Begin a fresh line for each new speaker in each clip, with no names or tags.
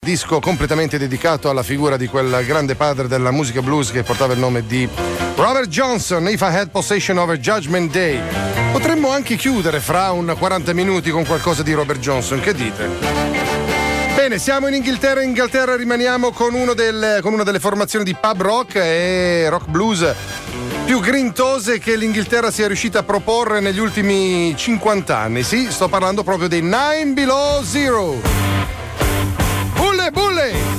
Disco completamente dedicato alla figura di quel grande padre della musica blues che portava il nome di Robert Johnson, If I Had Possession Over Judgment Day. Potremmo anche chiudere fra un 40 minuti con qualcosa di Robert Johnson, che dite? Bene, siamo in Inghilterra. In Inghilterra rimaniamo con una delle formazioni di pub rock e rock blues più grintose che l'Inghilterra sia riuscita a proporre negli ultimi 50 anni. Sì, sto parlando proprio dei Nine Below Zero. Bulle!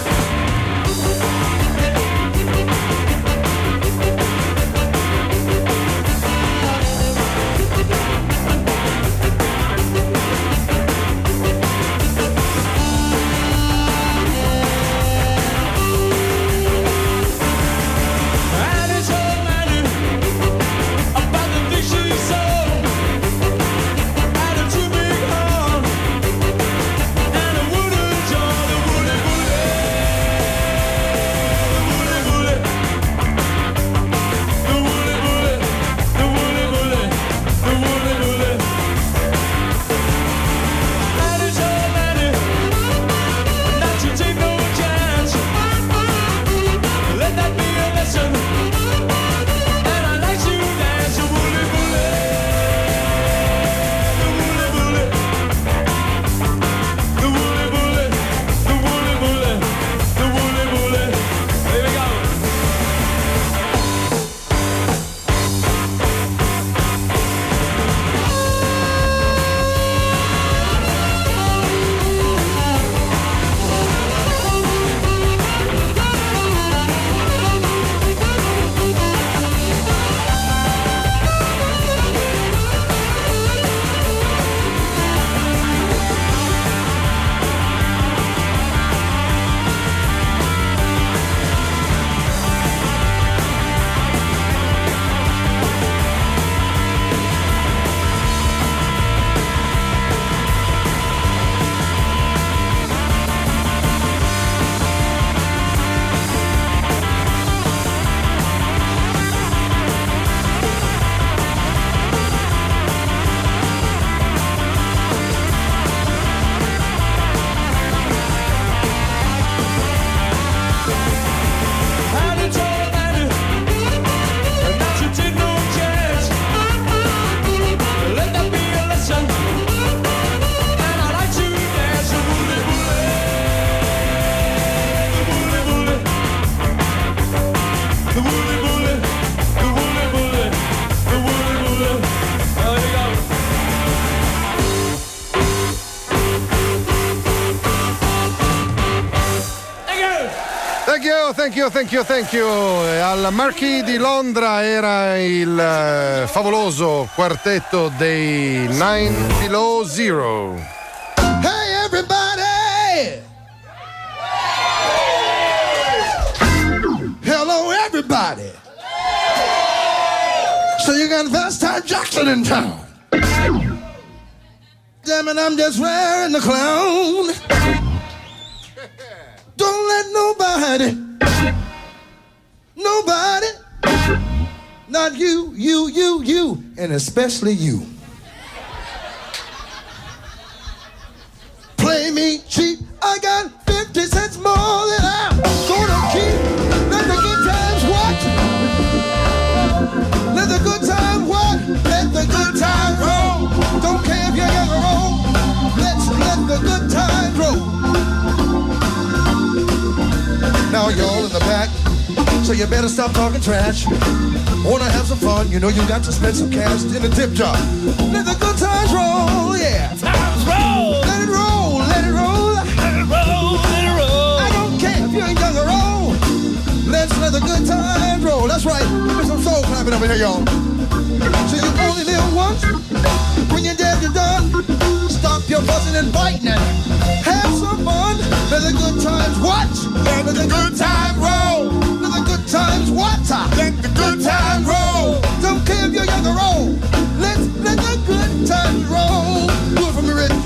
Thank you. Al Marquis di Londra era il favoloso quartetto dei Nine Below Zero.
Hey everybody! Hello everybody! So you got Valentine Jackson in town. Damn it, I'm just wearing the clown. Don't let nobody, not you, and especially you, play me cheap. I got 50 cents more than I'm gonna keep. Let the good times what? Let the good times what? Let the good times roll. Don't care if you're young or old. Let's let the good times roll. Now y'all in the back, so you better stop talking trash. Wanna have some fun, you know you got to spend some cash in the tip jar. Let the good times roll, yeah.
Times roll.
Let it roll, let it roll.
Let it roll, let it roll.
I don't care if you're young or old. Let's let the good times roll. That's right. Give me some soul clapping up in here, y'all. So you only live once. When you're dead, you're done. Stop your fussing and fighting and have some fun. Let the good times what? Let the good times roll. Let the good times what? Let the good times roll. Don't care if you're young or old. Let's let the good times roll. Do it for me, Rich.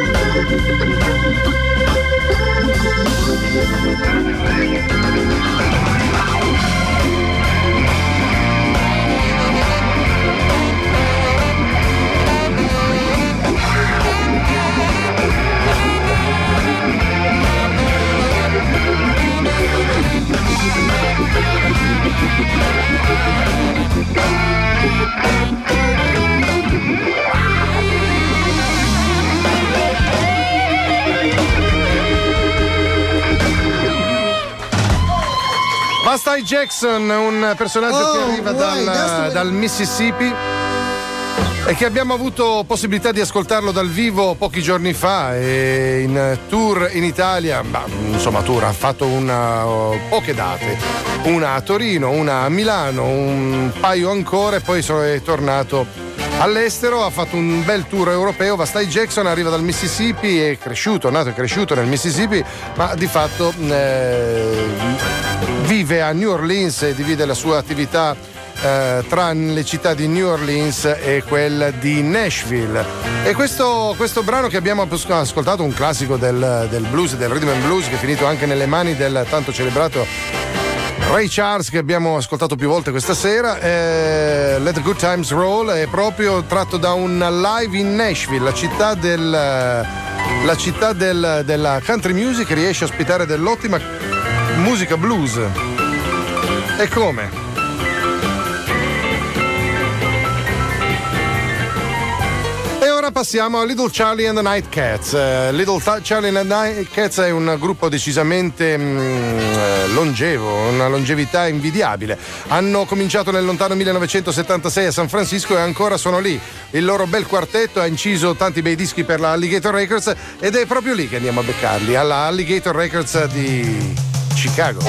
Busta Jackson, un personaggio che arriva dal Mississippi e che abbiamo avuto possibilità di ascoltarlo dal vivo pochi giorni fa e in tour in Italia. Tour, ha fatto poche date, una a Torino, una a Milano, un paio ancora e poi è tornato all'estero, ha fatto un bel tour europeo. Busta Jackson arriva dal Mississippi, è nato e cresciuto nel Mississippi, ma di fatto vive a New Orleans e divide la sua attività tra le città di New Orleans e quella di Nashville. E questo brano che abbiamo ascoltato, un classico del blues, del rhythm and blues, che è finito anche nelle mani del tanto celebrato Ray Charles, che abbiamo ascoltato più volte questa sera, Let the Good Times Roll, è proprio tratto da un live in Nashville, la città della country music, che riesce a ospitare dell'ottima musica blues. E come? E ora passiamo a Little Charlie and the Nightcats. Little Charlie and the Nightcats è un gruppo decisamente longevo, una longevità invidiabile. Hanno cominciato nel lontano 1976 a San Francisco e ancora sono lì. Il loro bel quartetto ha inciso tanti bei dischi per la Alligator Records ed è proprio lì che andiamo a beccarli, alla Alligator Records di Chicago.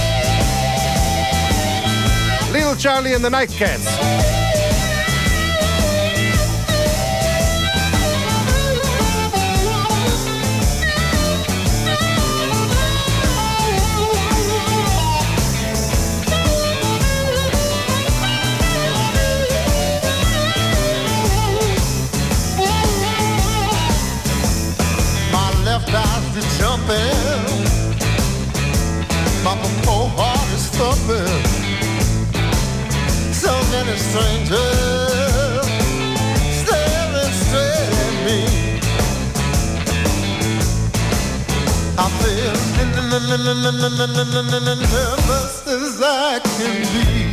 Little Charlie and the Nightcats.
Jumping, my poor heart is thumping. So many strangers staring straight at me. I feel nervous as I can be.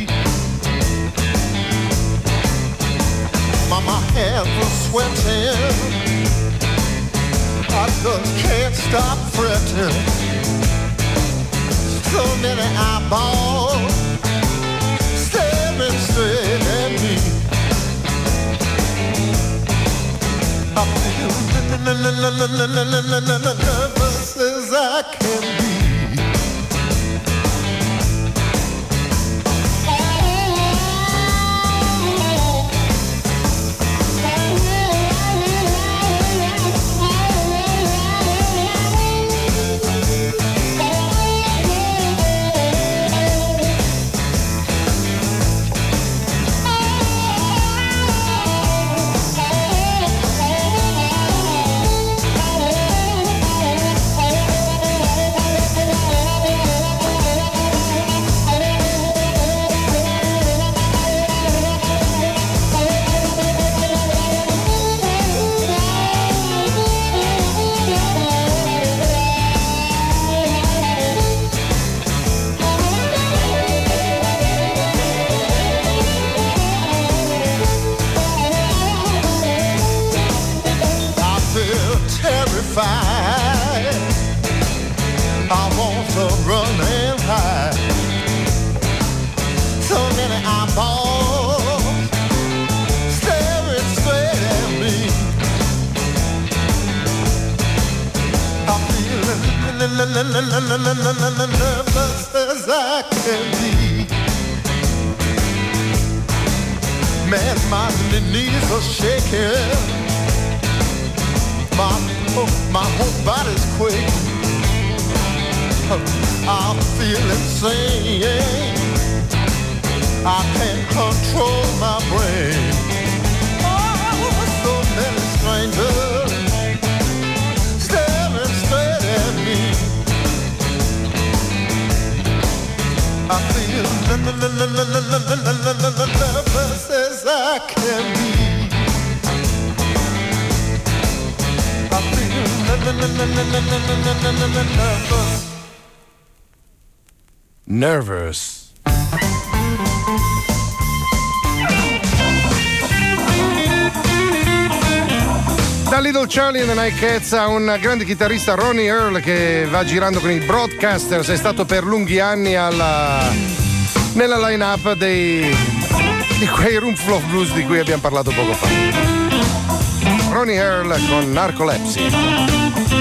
My hands are sweating, I just can't stop fretting. So many eyeballs staring straight at me. I feel nervous as I can be. Nervous as I can be. Man, my knees are shaking. My whole body's quaking. I feel insane. I can't control my brain. Oh, so many strangers feel nervous as I can be. I feel
nervous. Da Little Charlie and the Night Cats a un grande chitarrista, Ronnie Earl, che va girando con i Broadcasters, è stato per lunghi anni nella line-up di quei Roomful of Blues di cui abbiamo parlato poco fa. Ronnie Earl con Narcolepsy.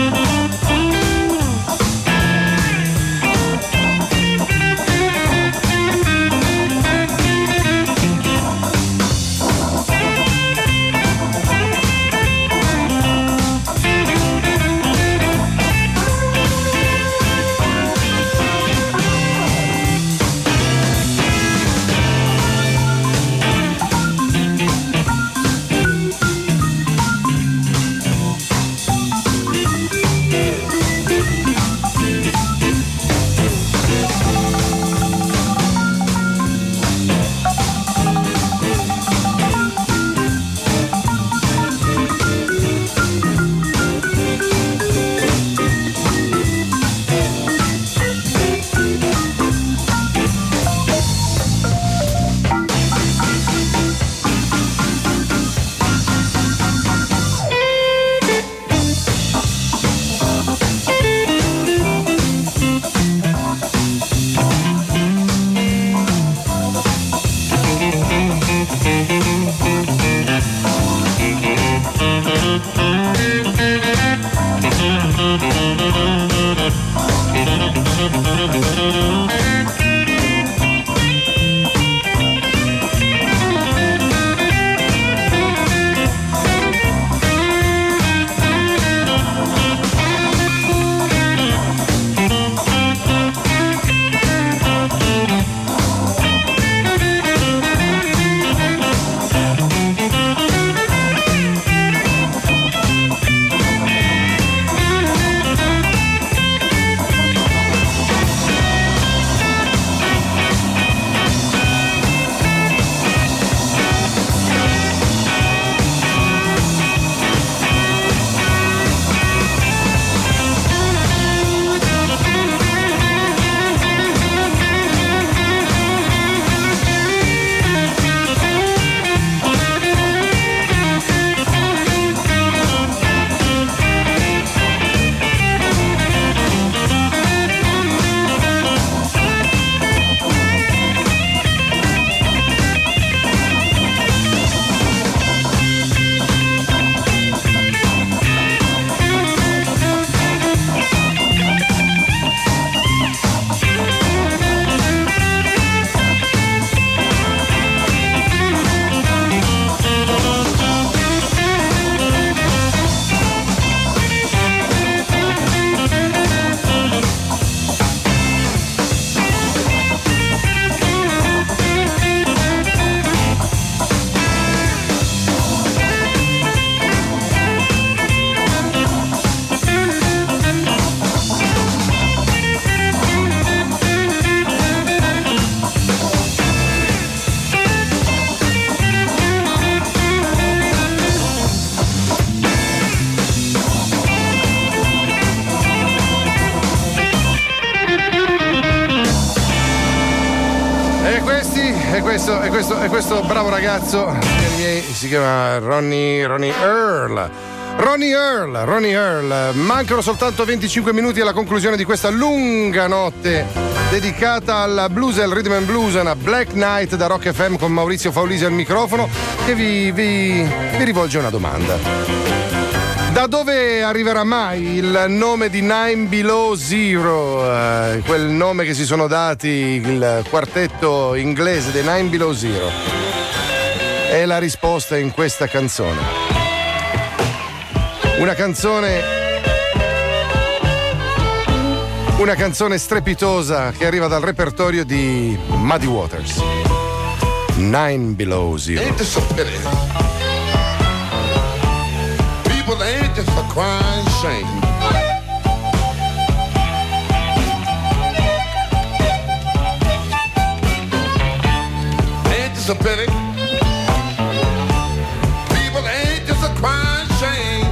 E questo bravo ragazzo si chiama Ronnie Earl. Ronnie Earl. Mancano soltanto 25 minuti alla conclusione di questa lunga notte dedicata al blues e al rhythm and blues, una Black Night da Rock FM con Maurizio Faulisi al microfono, che vi rivolge una domanda. Da dove arriverà mai il nome di Nine Below Zero, quel nome che si sono dati il quartetto inglese dei Nine Below Zero? E la risposta è in questa canzone. Una canzone strepitosa che arriva dal repertorio di Muddy Waters. Nine Below Zero.
Ain't this a pity? People ain't just a crying shame. just a pity. People ain't just a crying shame.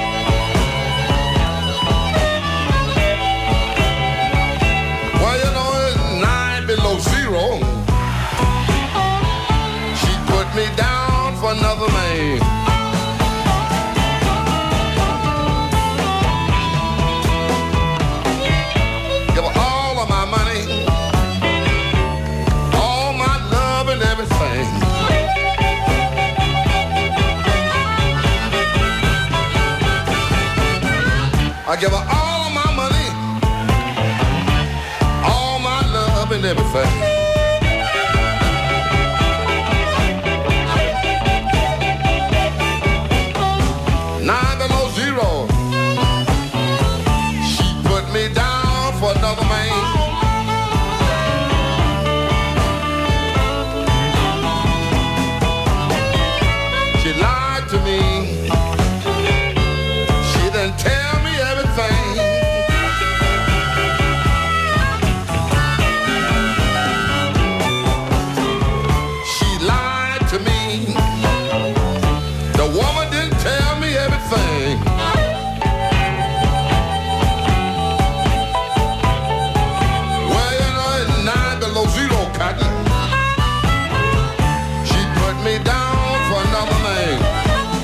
Well, you know, it's 9 below zero. She put me down for another man. Give her all of my money, all my love and everything. I give her all of my money, all my love and everything. Nine below zero. She put me down for another man. She lied to me. She didn't tell me everything. She lied to me. The woman didn't tell me everything. Well, you know, it's 9 below zero, Cotton. She put me down for another man.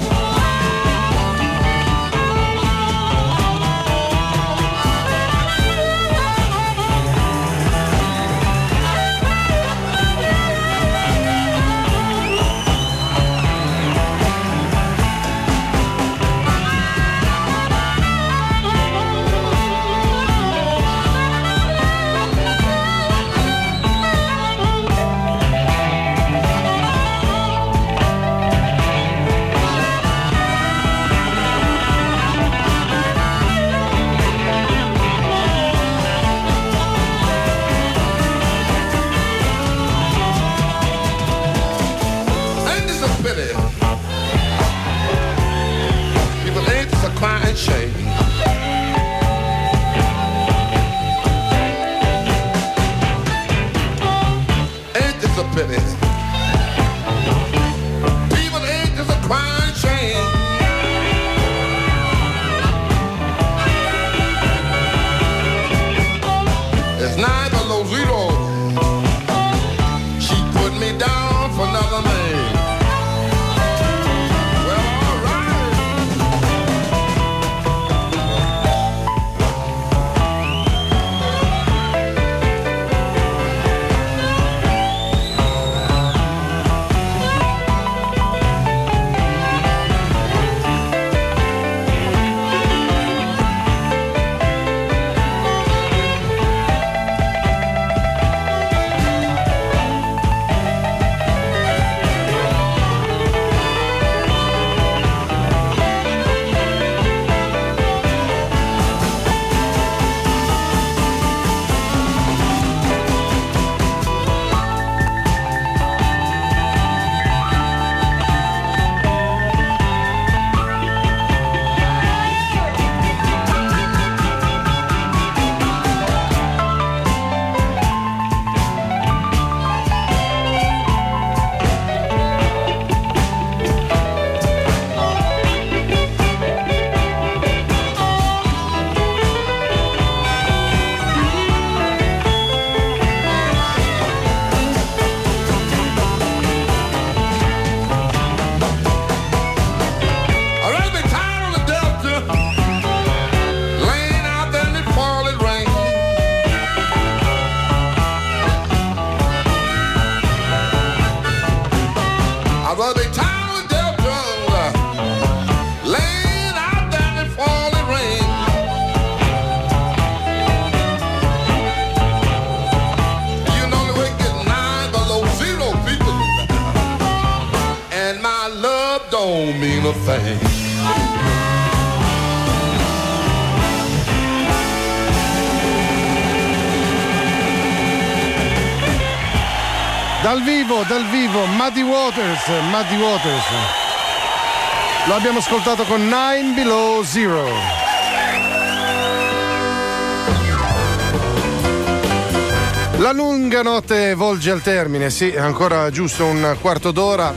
Ain't this a pity? People ain't just a crying shame. Ain't this a pity? People ain't just a crying shame. It's 9 below zero. She put me down for another man. Well, all right. I'd rather be tired on the Delta, laying out there in the falling rain. I'd rather be tired on the Delta, laying out there in the falling rain. You know the way it gets 9 below zero, people, and my love don't mean a thing.
Dal vivo, Muddy Waters. Lo abbiamo ascoltato con 9 Below Zero. La lunga notte volge al termine, sì, ancora giusto un quarto d'ora.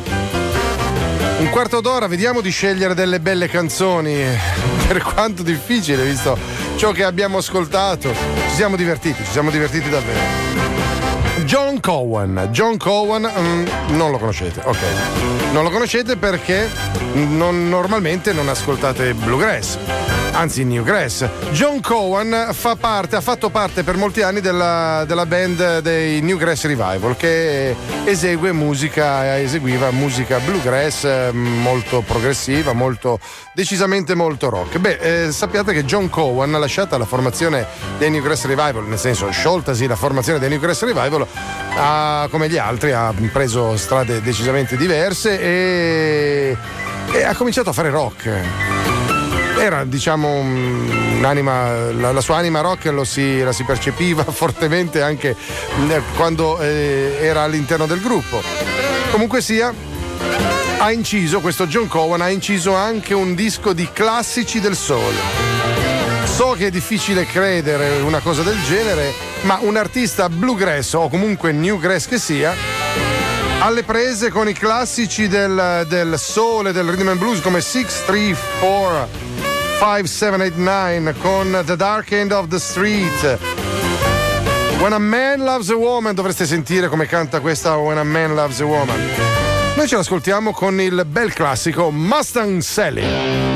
Un quarto d'ora, vediamo di scegliere delle belle canzoni. Per quanto difficile, visto ciò che abbiamo ascoltato. Ci siamo divertiti davvero. John Cowan, non lo conoscete, ok. Non lo conoscete perché normalmente non ascoltate bluegrass, anzi newgrass. John Cowan ha fatto parte per molti anni della band dei Newgrass Revival, che eseguiva musica bluegrass molto progressiva, decisamente molto rock. Sappiate che John Cowan, lasciata la formazione dei Newgrass Revival, nel senso scioltasi la formazione dei Newgrass Revival, come gli altri ha preso strade decisamente diverse e ha cominciato a fare rock. Era, diciamo, un'anima, la sua anima rock la si percepiva fortemente anche quando era all'interno del gruppo. Comunque sia, questo John Cowan ha inciso anche un disco di classici del soul. So che è difficile credere una cosa del genere, ma un artista bluegrass o comunque newgrass che sia, alle prese con i classici del soul e del rhythm and blues come 6, 3, 4, 5, 7, 8, 9, con The Dark End of the Street. When a Man Loves a Woman, dovreste sentire come canta questa When a Man Loves a Woman. Noi ce l'ascoltiamo con il bel classico Mustang Sally.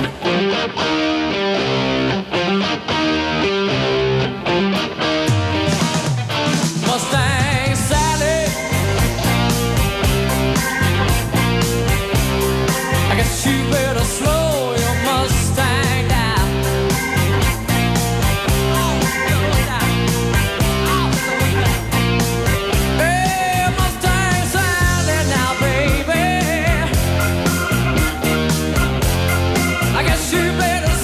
You better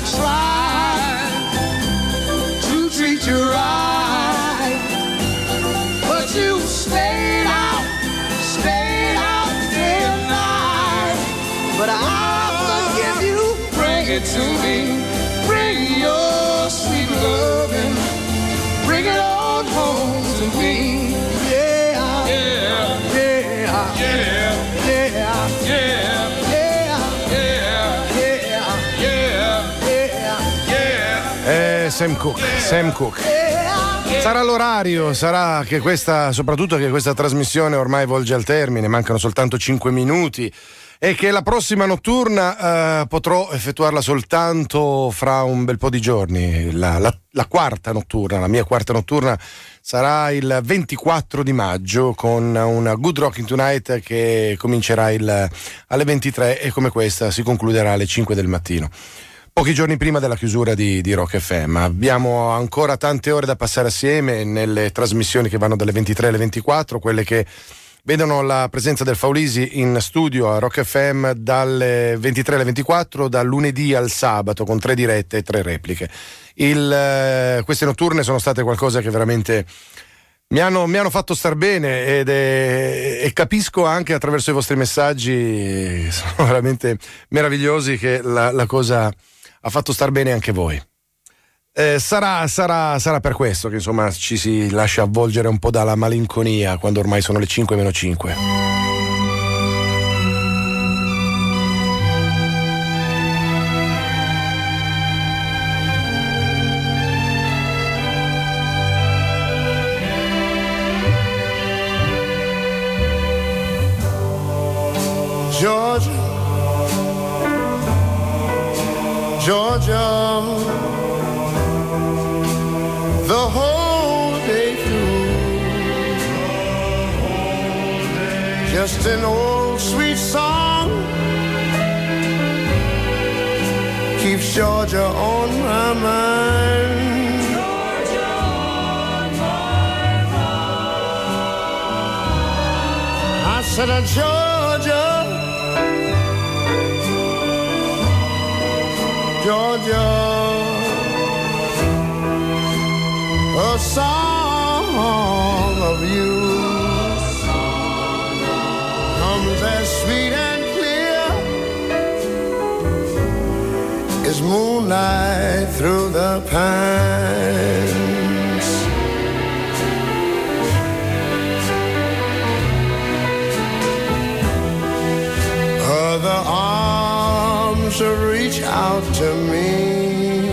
tried to treat you right, but you stayed out day and night. But I forgive you, bring it to me, bring your sweet loving, bring it on home to me. Yeah, yeah, yeah, yeah, yeah, yeah.
Sam Cooke. Sarà l'orario, sarà che soprattutto che questa trasmissione ormai volge al termine, mancano soltanto 5 minuti e che la prossima notturna potrò effettuarla soltanto fra un bel po' di giorni. La quarta notturna, la mia quarta notturna sarà il 24 di maggio con una Good Rocking Tonight che comincerà alle 23 e come questa si concluderà alle 5 del mattino. Pochi giorni prima della chiusura di Rock FM. Abbiamo ancora tante ore da passare assieme nelle trasmissioni che vanno dalle 23 alle 24, quelle che vedono la presenza del Faulisi in studio a Rock FM dalle 23 alle 24, dal lunedì al sabato, con 3 dirette e 3 repliche. Queste notturne sono state qualcosa che veramente mi hanno fatto star bene e capisco anche attraverso i vostri messaggi, sono veramente meravigliosi, che la cosa ha fatto star bene anche voi. Sarà per questo che insomma ci si lascia avvolgere un po' dalla malinconia quando ormai sono le 5 meno 5.
Georgia, the whole day through, just an old sweet song keeps Georgia on my mind. Georgia on my mind. I said, Georgia, a song of you comes as sweet and clear as moonlight through the pines. Other arms reach out to me,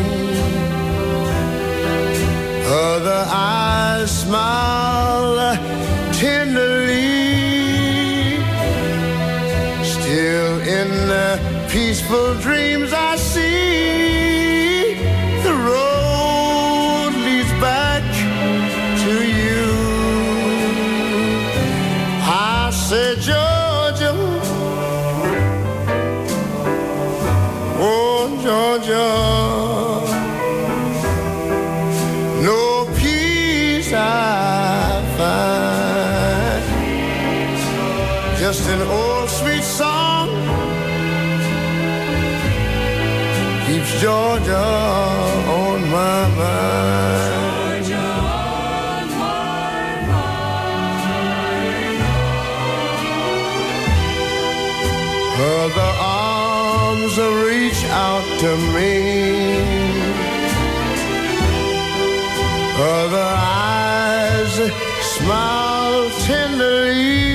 other eyes smile tenderly. Still in the peaceful dreams I see, the road leads back to you. I said, Georgia, oh Georgia, no peace I find, just an old sweet song keeps Georgia on my mind. Georgia on my mind. Other arms reach out to me, other eyes smile tenderly.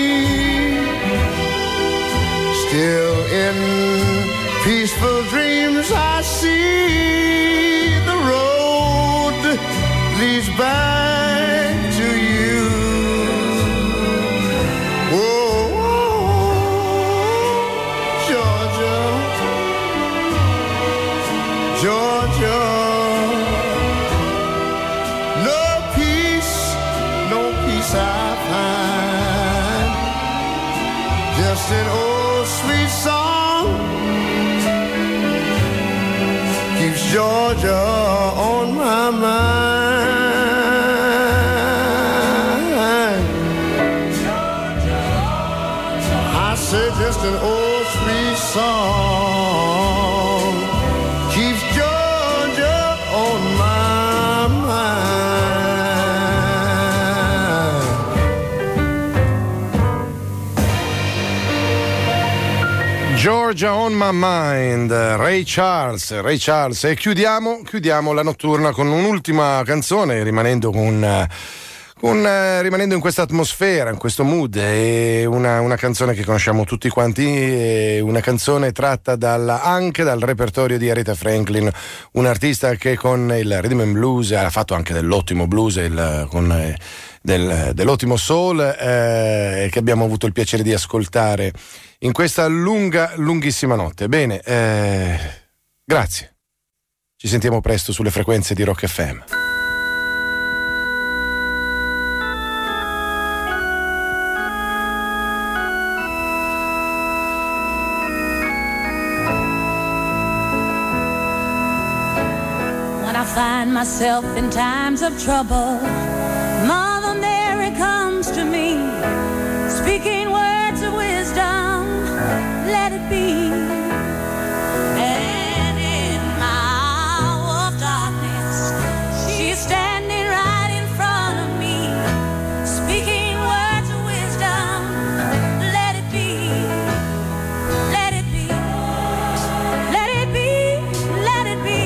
Still in peaceful dreams I see, the road leads back to you. Georgia, no peace I find, just an old sweet song keeps Georgia on my mind. I said just an old sweet song keeps
Georgia on my mind, Ray Charles, e chiudiamo la notturna con un'ultima canzone, rimanendo in questa atmosfera, in questo mood. È una canzone che conosciamo tutti quanti, è una canzone tratta anche dal repertorio di Aretha Franklin, un artista che con il rhythm and blues ha fatto anche dell'ottimo blues, dell'ottimo soul, che abbiamo avuto il piacere di ascoltare in questa lunghissima notte. Bene, grazie, ci sentiamo presto sulle frequenze di Rock FM.
Find myself in times of trouble, Mother Mary comes to me, speaking words of wisdom, let it be. And in my hour of darkness, she's standing right in front of me, speaking words of wisdom, let it be. Let it be. Let it be. Let it be.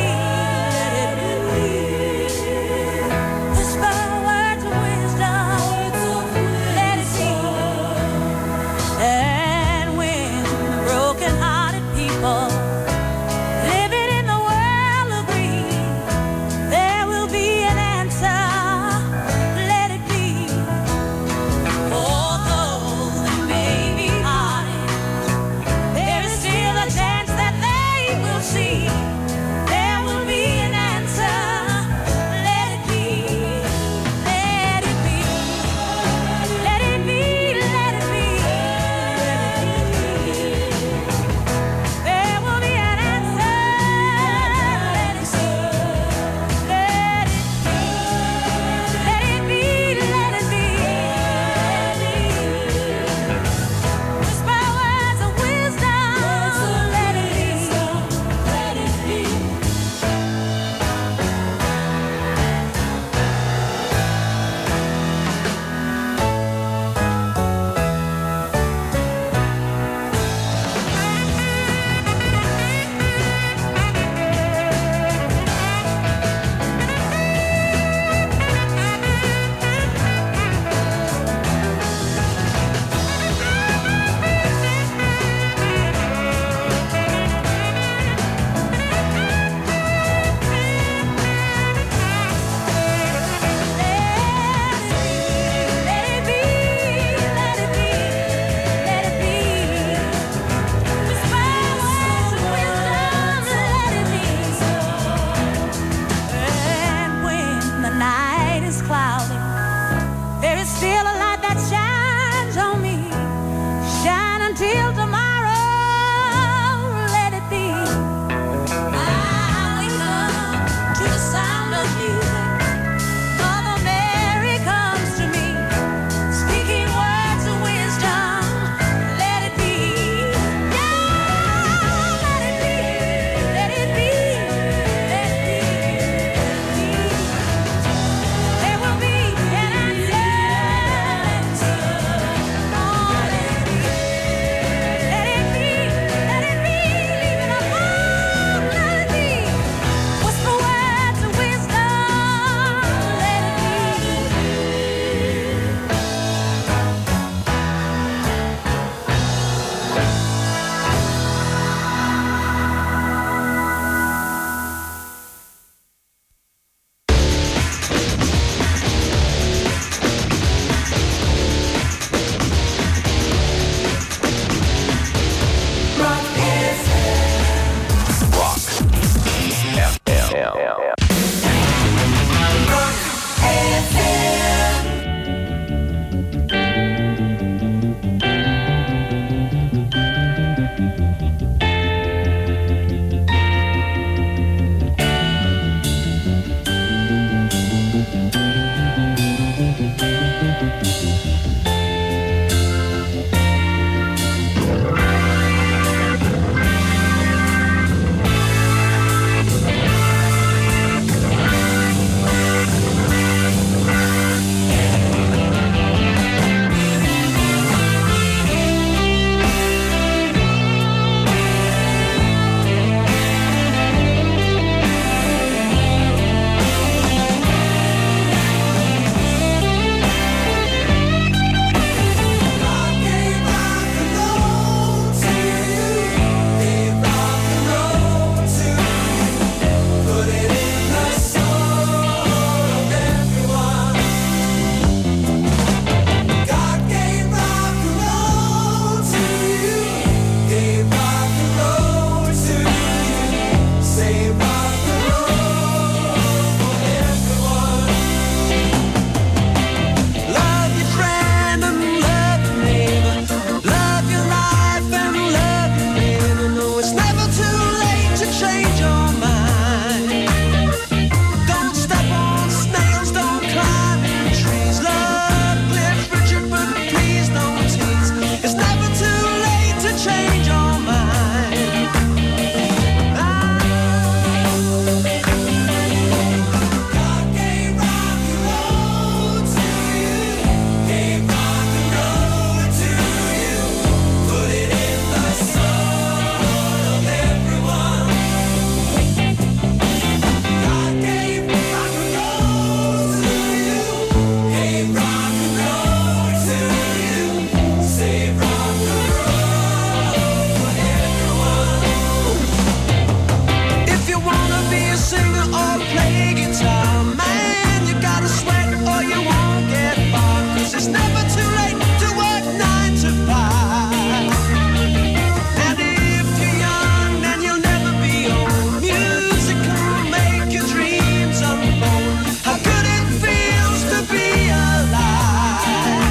singer or play guitar. Man, you gotta sweat or you won't get far. 'Cause it's never too late to work 9 to 5. And if you're young, then you'll never be old. Music can make your dreams unfold. How good it feels to be alive.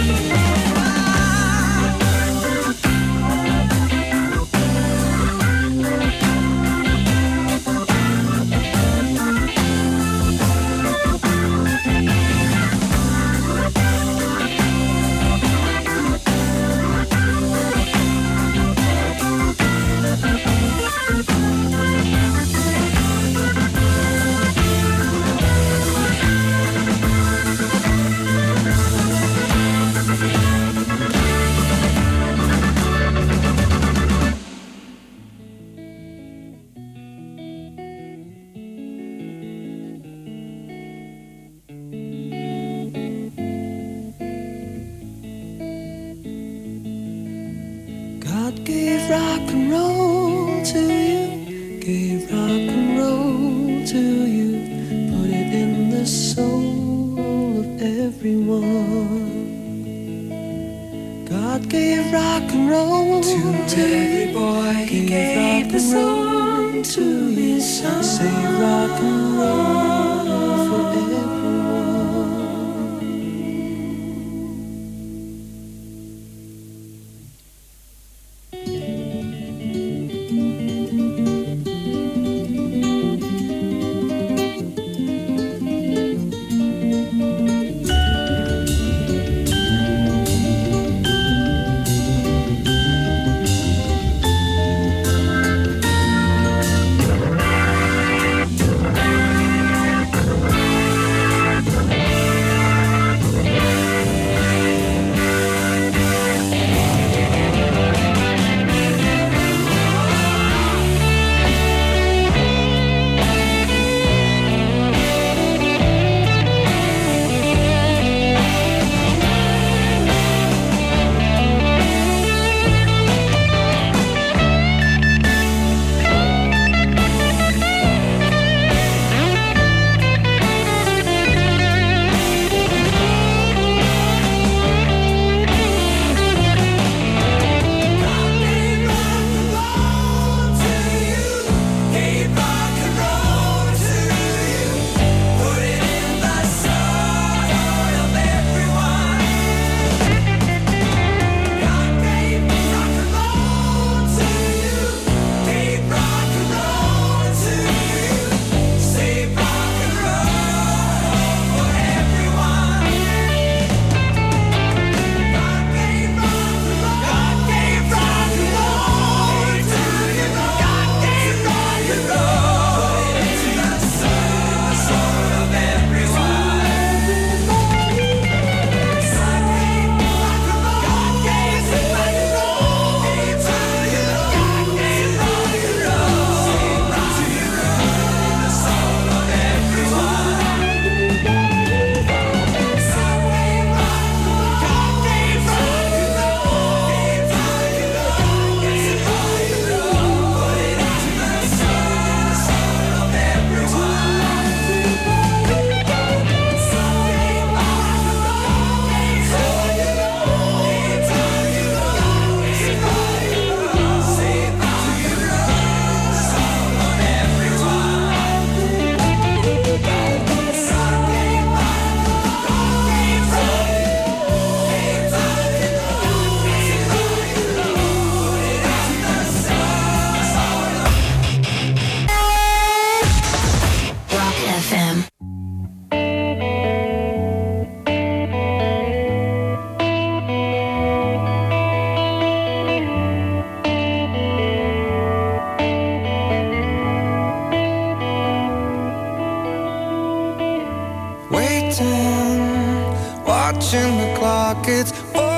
God gave rock and roll to you, gave rock and roll to you, put it in the soul of everyone. God gave rock and roll to every boy, he gave the song to his son. Say rock and roll for everyone.
watching the clock, it's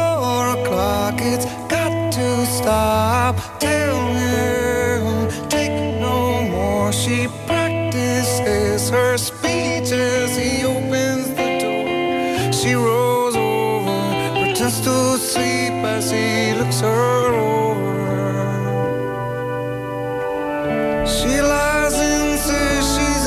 4 o'clock, it's got to stop. Tell him, take no more. She practices her speech as he opens the door. She rolls over, pretends to sleep as he looks her over. She lies and says she's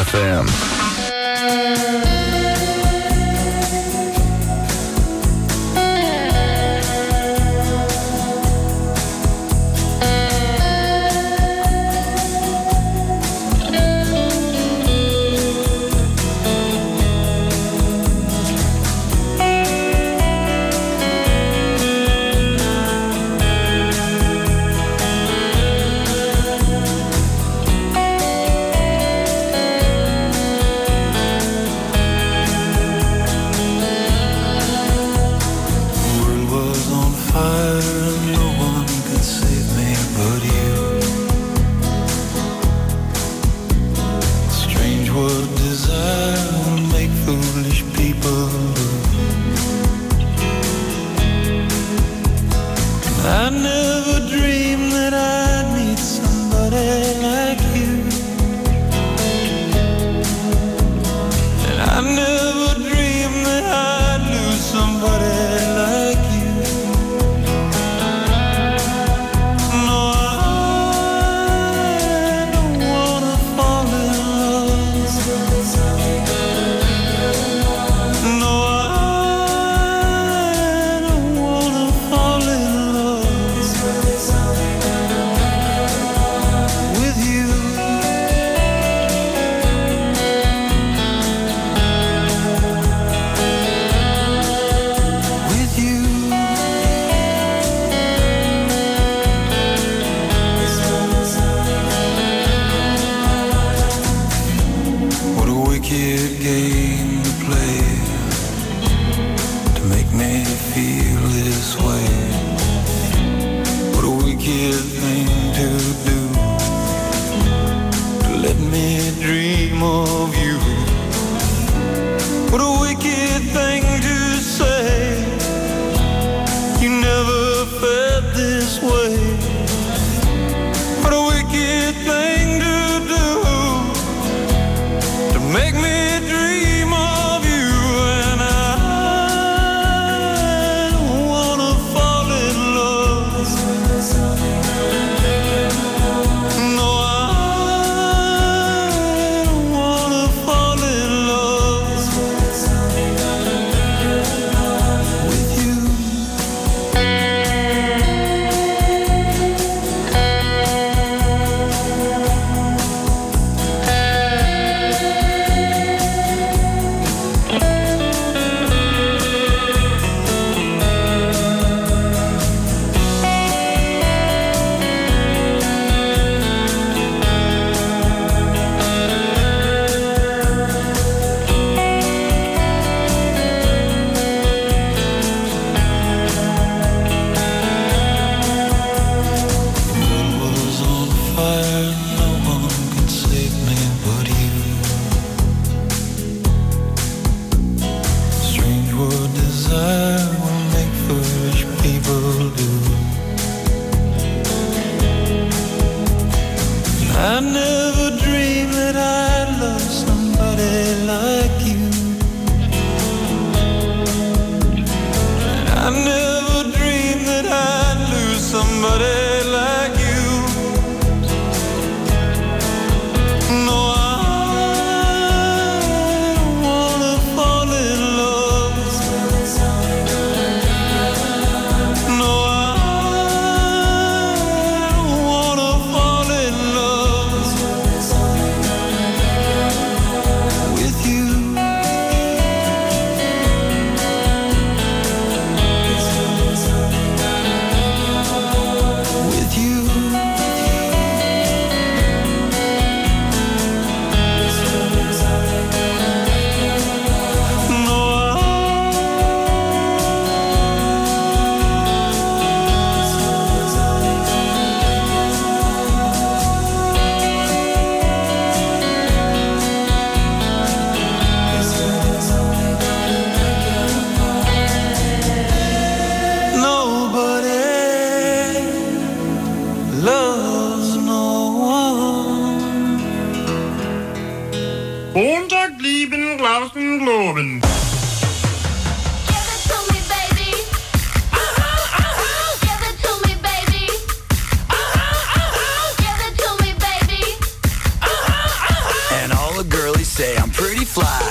FM.
Sorry.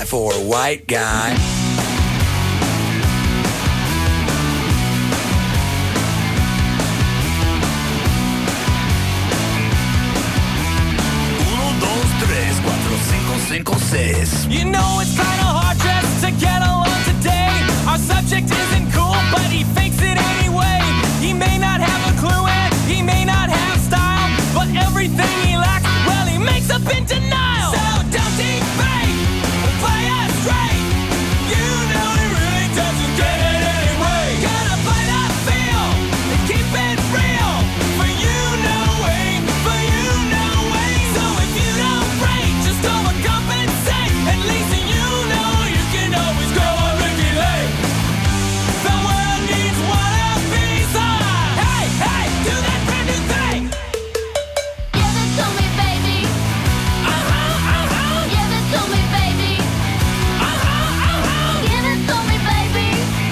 for a white guy.
You know it's kinda hard just to get along today. Our subject isn't cool, but he fakes it anyway. He may not have a clue and he may not have style, but everything he lacks, well, he makes up in denial. So don't debate, play us straight. You know he really doesn't get it anyway. Gotta play that feel and keep it real. For you know way, for you know way. So if you don't break, just overcompensate. At least you know you can always go on Ricky Lake. The world needs one piece of. Hey, hey, do that brand new thing.
Give it to me, baby. Give it to me, baby. Give it to me, baby.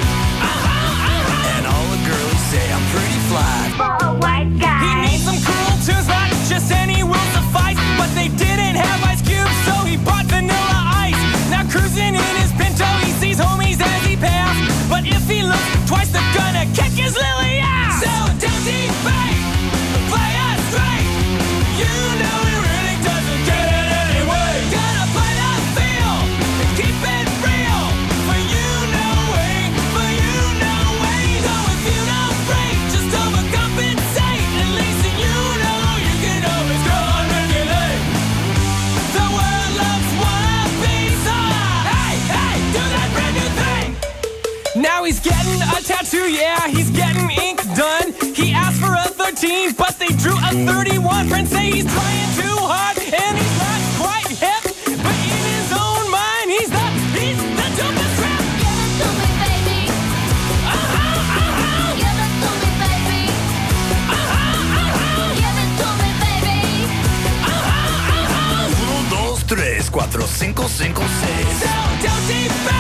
And all the girls say I'm pretty fly.
For a white guy.
He needs some cool tunes, not just any will suffice. But they didn't have Ice Cube, so he bought Vanilla Ice. Now cruising in his Pinto, he sees homies as he passed. But if he looks twice, they're gonna kick his lily ass. So don't debate, play us straight. You know he really doesn't get it anyway. Gotta play that feel and keep it real. For you know way, for you know way. So if you don't break, just overcompensate. At least you know you can always go on Ricky Lake. The world loves one piece of. Hey, hey, do that brand new thing. Now he's getting a tattoo, yeah, he's getting ink done. He asked for a 13, but they drew a 31. Friends say he's trying too hard, and he's not quite hip. But in his own mind, he's the dopest rap.
Give it to me, baby. Give it to me, baby. Give it to me, baby.
1, 2, 3, 4, 5, 5, 6.
So don't debate.